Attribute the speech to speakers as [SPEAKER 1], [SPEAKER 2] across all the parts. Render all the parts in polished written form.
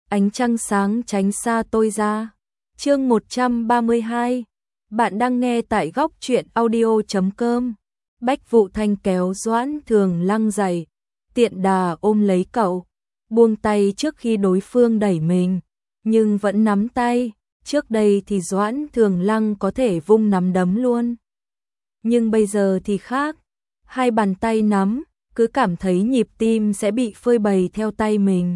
[SPEAKER 1] ánh trăng sáng tránh xa tôi ra. Chương 132. Bạn đang nghe tại góc truyện audio.com. Bách Vụ Thanh kéo Doãn Thường Lăng dậy, tiện đà ôm lấy cậu, buông tay trước khi đối phương đẩy mình, nhưng vẫn nắm tay. Trước đây thì Doãn Thường Lăng có thể vung nắm đấm luôn, nhưng bây giờ thì khác. Hai bàn tay nắm, cứ cảm thấy nhịp tim sẽ bị phơi bày theo tay mình.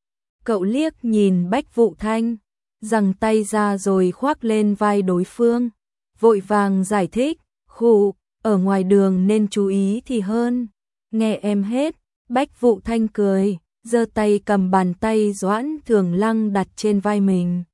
[SPEAKER 1] Cậu liếc nhìn Bách Vụ Thanh, giằng tay ra rồi khoác lên vai đối phương, vội vàng giải thích, khụ, ở ngoài đường nên chú ý thì hơn, nghe em hết. Bách Vụ Thanh cười, giơ tay cầm bàn tay Doãn Thường Lăng đặt trên vai mình.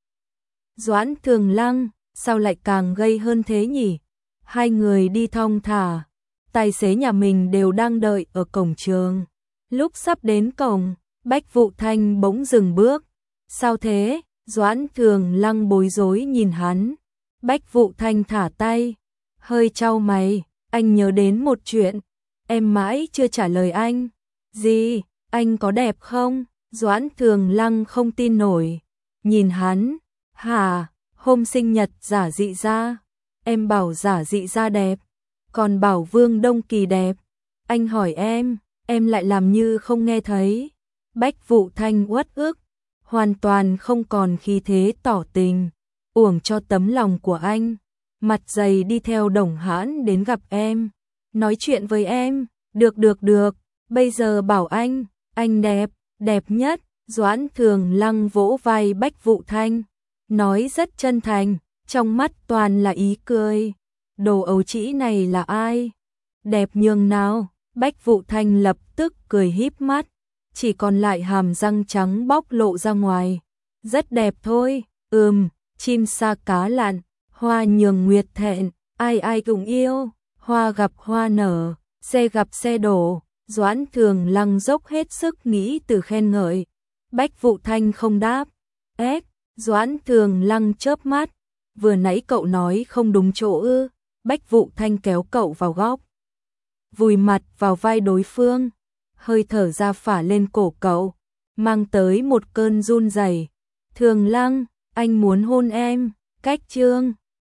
[SPEAKER 1] Doãn Thường Lăng, sao lại càng gây hơn thế nhỉ? Hai người đi thong thả, tài xế nhà mình đều đang đợi ở cổng trường. Lúc sắp đến cổng, Bách Vụ Thanh bỗng dừng bước. Sao thế? Doãn Thường Lăng bối rối nhìn hắn. Bách Vụ Thanh thả tay, hơi chau mày, anh nhớ đến một chuyện, em mãi chưa trả lời anh. Gì? Anh có đẹp không? Doãn Thường Lăng không tin nổi, nhìn hắn. Hả? Hôm sinh nhật Giả Dị Gia, em bảo Giả Dị Gia đẹp, còn bảo Vương Đông Kỳ đẹp. Anh hỏi em lại làm như không nghe thấy. Bách Vụ Thanh uất ức, hoàn toàn không còn khí thế tỏ tình. Uổng cho tấm lòng của anh, mặt dày đi theo Đồng Hãn đến gặp em, nói chuyện với em. Được, bây giờ bảo anh đẹp, đẹp nhất. Doãn Thường Lăng vỗ vai Bách Vụ Thanh, nói rất chân thành, trong mắt toàn là ý cười. Đồ ấu trĩ này là ai? Đẹp nhường nào? Bách Vụ Thanh lập tức cười híp mắt, chỉ còn lại hàm răng trắng bóc lộ ra ngoài. Rất đẹp thôi, chim sa cá lặn, hoa nhường nguyệt thẹn, ai ai cũng yêu, hoa gặp hoa nở, xe gặp xe đổ. Doãn Thường Lăng dốc hết sức nghĩ từ khen ngợi. Bách Vụ Thanh không đáp. Doãn Thường Lăng chớp mắt, vừa nãy cậu nói không đúng chỗ ư? Bách Vụ Thanh kéo cậu vào góc, vùi mặt vào vai đối phương, hơi thở ra phả lên cổ cậu, mang tới một cơn run rẩy. Thường Lăng, anh muốn hôn em. Cách chương